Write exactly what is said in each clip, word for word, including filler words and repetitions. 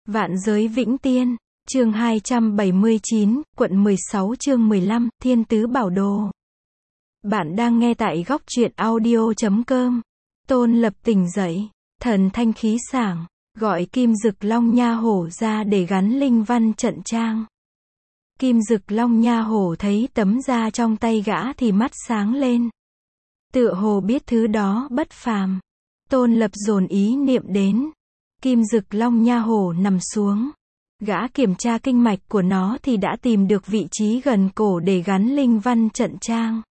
Vạn giới vĩnh tiên, chương hai trăm bảy mươi chín, quận mười sáu chương mười lăm, Thiên tứ bảo đồ. Bạn đang nghe tại góc truyện audio chấm com. Tôn Lập tỉnh dậy, thần thanh khí sảng, gọi Kim Dực Long Nha Hổ ra để gắn linh văn trận trang. Kim Dực Long Nha Hổ thấy tấm da trong tay gã thì mắt sáng lên. Tựa hồ biết thứ đó bất phàm. Tôn Lập dồn ý niệm đến. Kim Dực Long Nha Hổ nằm xuống. Gã kiểm tra kinh mạch của nó thì đã tìm được vị trí gần cổ để gắn linh văn trận trang.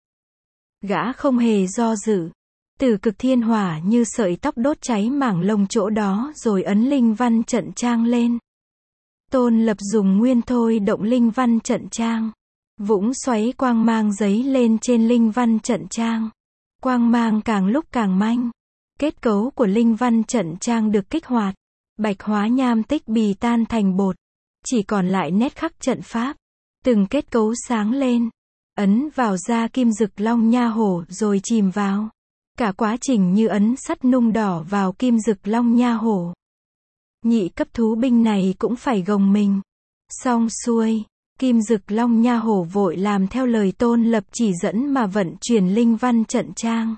Gã không hề do dự. Từ cực thiên hỏa như sợi tóc đốt cháy mảng lông chỗ đó rồi ấn linh văn trận trang lên. Tôn Lập dùng nguyên thôi động linh văn trận trang. Vũng xoáy quang mang giấy lên trên linh văn trận trang. Quang mang càng lúc càng manh. Kết cấu của linh văn trận trang được kích hoạt. Bạch hóa nham tích bì tan thành bột. Chỉ còn lại nét khắc trận pháp. Từng kết cấu sáng lên. Ấn vào da Kim Dực Long Nha Hổ rồi chìm vào. Cả quá trình như ấn sắt nung đỏ vào Kim Dực Long Nha Hổ. Nhị cấp thú binh này cũng phải gồng mình. Xong xuôi, Kim Dực Long Nha Hổ vội làm theo lời Tôn Lập chỉ dẫn mà vận chuyển linh văn trận trang.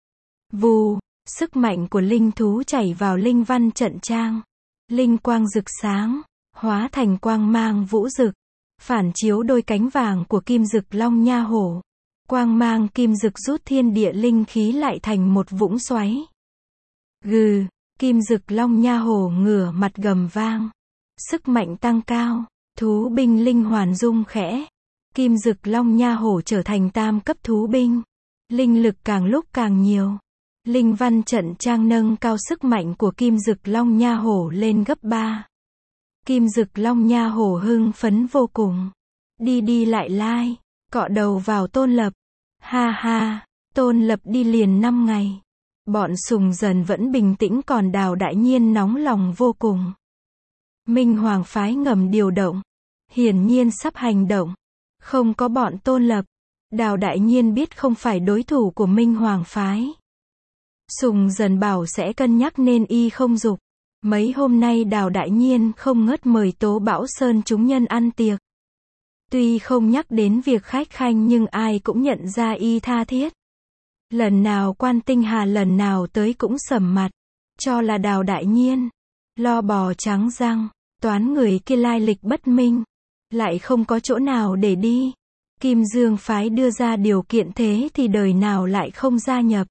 Vù, sức mạnh của linh thú chảy vào linh văn trận trang. Linh quang rực sáng, hóa thành quang mang vũ rực, phản chiếu đôi cánh vàng của Kim Dực Long Nha Hổ. Quang mang kim dực rút thiên địa linh khí lại thành một vũng xoáy. Gừ, Kim Dực Long Nha Hổ ngửa mặt gầm vang. Sức mạnh tăng cao, thú binh linh hoàn rung khẽ. Kim Dực Long Nha Hổ trở thành tam cấp thú binh. Linh lực càng lúc càng nhiều. Linh văn trận trang nâng cao sức mạnh của Kim Dực Long Nha Hổ lên gấp ba. Kim Dực Long Nha Hổ hưng phấn vô cùng. Đi đi lại lai, cọ đầu vào Tôn Lập. Ha ha, Tôn Lập đi liền năm ngày. Bọn Sùng Dần vẫn bình tĩnh còn Đào Đại Nhiên nóng lòng vô cùng. Minh Hoàng phái ngầm điều động. Hiển nhiên sắp hành động. Không có bọn Tôn Lập. Đào Đại Nhiên biết không phải đối thủ của Minh Hoàng phái. Sùng Dần bảo sẽ cân nhắc nên y không dục. Mấy hôm nay Đào Đại Nhiên không ngớt mời Tố Bảo Sơn chúng nhân ăn tiệc. Tuy không nhắc đến việc khách khanh nhưng ai cũng nhận ra y tha thiết. Lần nào Quan Tinh Hà lần nào tới cũng sầm mặt. Cho là Đào Đại Nhiên. Lo bò trắng răng. Toán người kia lai lịch bất minh. Lại không có chỗ nào để đi. Kim Dương phái đưa ra điều kiện thế thì đời nào lại không gia nhập.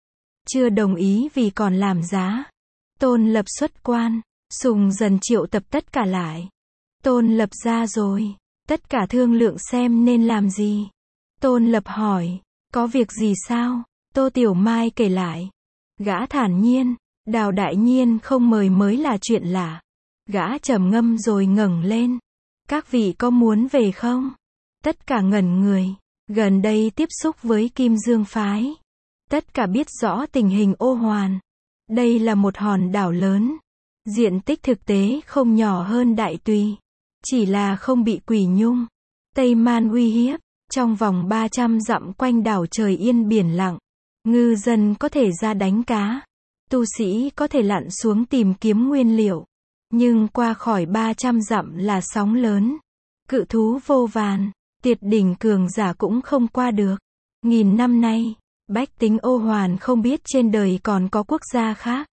Chưa đồng ý vì còn làm giá. Tôn Lập xuất quan. Sùng Dần triệu tập tất cả lại. Tôn Lập ra rồi. Tất cả thương lượng xem nên làm gì. Tôn Lập hỏi. Có việc gì sao? Tô Tiểu Mai kể lại. Gã thản nhiên. Đào Đại Nhiên không mời mới là chuyện lạ. Gã trầm ngâm rồi ngẩng lên. Các vị có muốn về không? Tất cả ngẩn người. Gần đây tiếp xúc với Kim Dương phái. Tất cả biết rõ tình hình Ô Hoàn. Đây là một hòn đảo lớn. Diện tích thực tế không nhỏ hơn Đại Tùy. Chỉ là không bị Quỷ Nhung, Tây Man uy hiếp. Trong vòng ba trăm dặm quanh đảo trời yên biển lặng. Ngư dân có thể ra đánh cá. Tu sĩ có thể lặn xuống tìm kiếm nguyên liệu. Nhưng qua khỏi ba trăm dặm là sóng lớn. Cự thú vô vàn. Tiệt đỉnh cường giả cũng không qua được. Nghìn năm nay, bách tính Ô Hoàn không biết trên đời còn có quốc gia khác.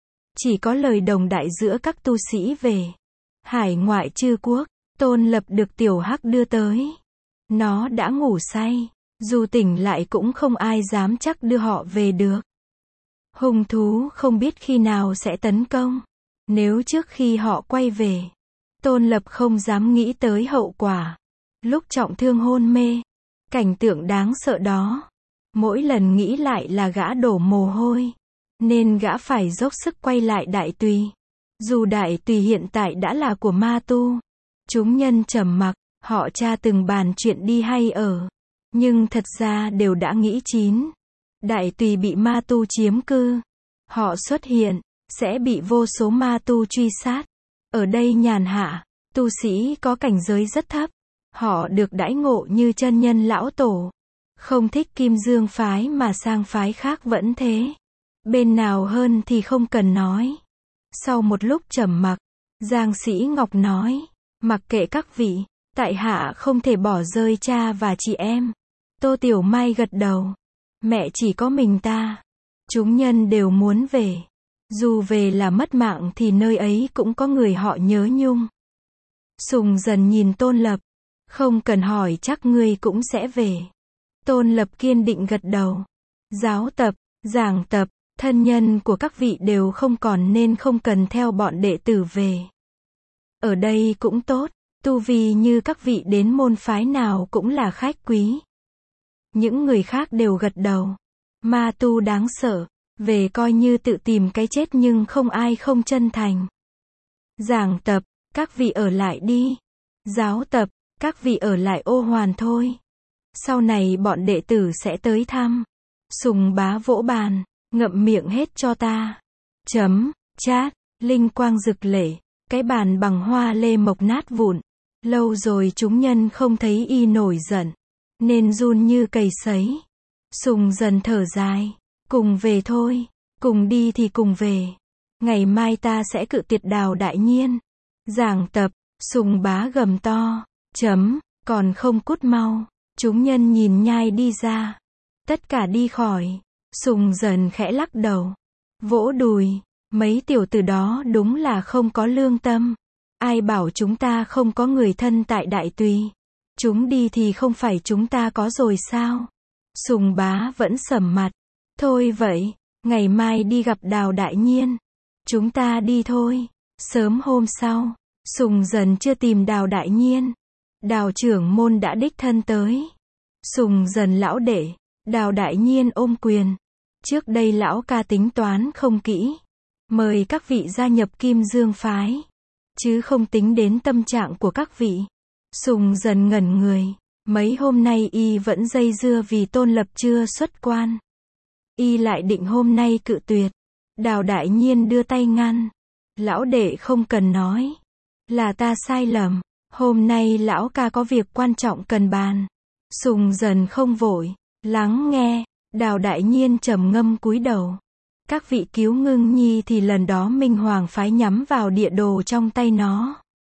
Chỉ có lời đồng đại giữa các tu sĩ về hải ngoại chư quốc. Tôn Lập được Tiểu Hắc đưa tới. Nó đã ngủ say. Dù tỉnh lại cũng không ai dám chắc đưa họ về được. Hung thú không biết khi nào sẽ tấn công. Nếu trước khi họ quay về, Tôn Lập không dám nghĩ tới hậu quả. Lúc trọng thương hôn mê, cảnh tượng đáng sợ đó. Mỗi lần nghĩ lại là gã đổ mồ hôi. Nên gã phải dốc sức quay lại Đại Tùy. Dù Đại Tùy hiện tại đã là của ma tu. Chúng nhân trầm mặc, họ tra từng bàn chuyện đi hay ở. Nhưng thật ra đều đã nghĩ chín. Đại Tùy bị ma tu chiếm cư. Họ xuất hiện, sẽ bị vô số ma tu truy sát. Ở đây nhàn hạ, tu sĩ có cảnh giới rất thấp. Họ được đãi ngộ như chân nhân lão tổ. Không thích Kim Dương phái mà sang phái khác vẫn thế. Bên nào hơn thì không cần nói. Sau một lúc trầm mặc, Giang Sĩ Ngọc nói, mặc kệ các vị, tại hạ không thể bỏ rơi cha và chị em. Tô Tiểu Mai gật đầu. Mẹ chỉ có mình ta. Chúng nhân đều muốn về. Dù về là mất mạng thì nơi ấy cũng có người họ nhớ nhung. Sùng Dần nhìn Tôn Lập. Không cần hỏi, chắc ngươi cũng sẽ về. Tôn Lập kiên định gật đầu. Giáo tập, giảng tập, thân nhân của các vị đều không còn nên không cần theo bọn đệ tử về. Ở đây cũng tốt, tu vi như các vị đến môn phái nào cũng là khách quý. Những người khác đều gật đầu. Ma tu đáng sợ, về coi như tự tìm cái chết nhưng không ai không chân thành. Giảng tập, các vị ở lại đi. Giáo tập, các vị ở lại Ô Hoàn thôi. Sau này bọn đệ tử sẽ tới thăm. Sùng Bá vỗ bàn, ngậm miệng hết cho ta. Chấm, chát, linh quang rực lệ, cái bàn bằng hoa lê mộc nát vụn. Lâu rồi chúng nhân không thấy y nổi giận, nên run như cầy sấy. Sùng Dần thở dài, cùng về thôi, cùng đi thì cùng về. Ngày mai ta sẽ cự tuyệt Đào đại nhiên. Giảng tập, Sùng Bá gầm to, chấm, còn không cút mau. Chúng nhân nhìn nhai đi ra. Tất cả đi khỏi. Sùng Dần khẽ lắc đầu, vỗ đùi, mấy tiểu tử đó đúng là không có lương tâm. Ai bảo chúng ta không có người thân tại Đại Tùy. Chúng đi thì không phải chúng ta có rồi sao? Sùng Bá vẫn sầm mặt. Thôi vậy, ngày mai đi gặp Đào đại nhiên. Chúng ta đi thôi. Sớm hôm sau, Sùng Dần chưa tìm Đào đại nhiên. Đào trưởng môn đã đích thân tới. Sùng Dần lão đệ, Đào đại nhiên ôm quyền. Trước đây lão ca tính toán không kỹ. Mời các vị gia nhập Kim Dương phái. Chứ không tính đến tâm trạng của các vị. Sùng Dần ngẩn người. Mấy hôm nay y vẫn dây dưa vì Tôn Lập chưa xuất quan. Y lại định hôm nay cự tuyệt. Đào đại nhiên đưa tay ngăn. Lão đệ không cần nói. Là ta sai lầm. Hôm nay lão ca có việc quan trọng cần bàn. Sùng Dần không vội. Lắng nghe. Đào đại nhiên trầm ngâm cúi đầu. Các vị cứu Ngưng Nhi thì lần đó Minh Hoàng phái nhắm vào địa đồ trong tay nó.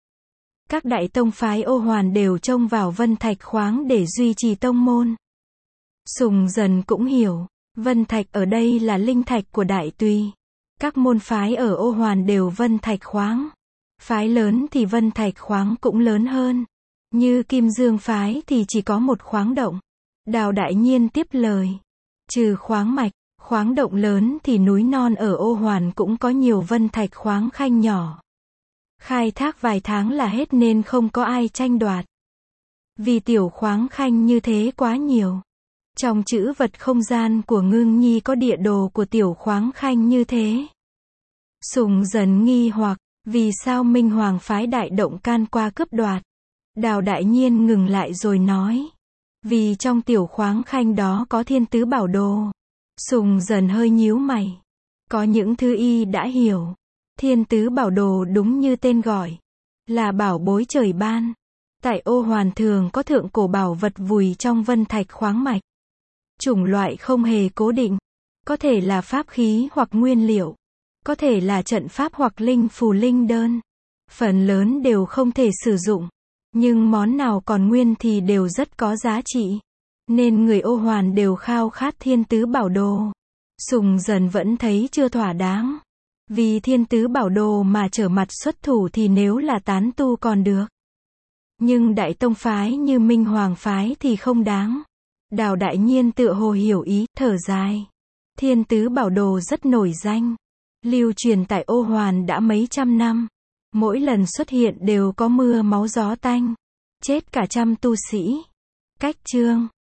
Các đại tông phái Ô Hoàn đều trông vào Vân Thạch khoáng để duy trì tông môn. Sùng Dần cũng hiểu, Vân Thạch ở đây là linh thạch của Đại Tùy. Các môn phái ở Ô Hoàn đều Vân Thạch khoáng. Phái lớn thì Vân Thạch khoáng cũng lớn hơn. Như Kim Dương phái thì chỉ có một khoáng động. Đào đại nhiên tiếp lời. Trừ khoáng mạch, khoáng động lớn thì núi non ở Ô Hoàn cũng có nhiều Vân Thạch khoáng khanh nhỏ. Khai thác vài tháng là hết nên không có ai tranh đoạt. Vì tiểu khoáng khanh như thế quá nhiều. Trong chữ vật không gian của Ngưng Nhi có địa đồ của tiểu khoáng khanh như thế. Sùng Dần nghi hoặc, vì sao Minh Hoàng phái đại động can qua cướp đoạt? Đào đại nhiên ngừng lại rồi nói. Vì trong tiểu khoáng khanh đó có thiên tứ bảo đồ. Sùng Dần hơi nhíu mày. Có những thứ y đã hiểu. Thiên tứ bảo đồ đúng như tên gọi. Là bảo bối trời ban. Tại Ô Hoàn thường có thượng cổ bảo vật vùi trong Vân Thạch khoáng mạch. Chủng loại không hề cố định. Có thể là pháp khí hoặc nguyên liệu. Có thể là trận pháp hoặc linh phù linh đơn. Phần lớn đều không thể sử dụng. Nhưng món nào còn nguyên thì đều rất có giá trị. Nên người Ô Hoàn đều khao khát thiên tứ bảo đồ. Sùng Dần vẫn thấy chưa thỏa đáng. Vì thiên tứ bảo đồ mà trở mặt xuất thủ thì nếu là tán tu còn được. Nhưng đại tông phái như Minh Hoàng phái thì không đáng. Đào đại nhiên tựa hồ hiểu ý, thở dài. Thiên tứ bảo đồ rất nổi danh. Lưu truyền tại Ô Hoàn đã mấy trăm năm. Mỗi lần xuất hiện đều có mưa máu gió tanh. Chết cả trăm tu sĩ. Cách chương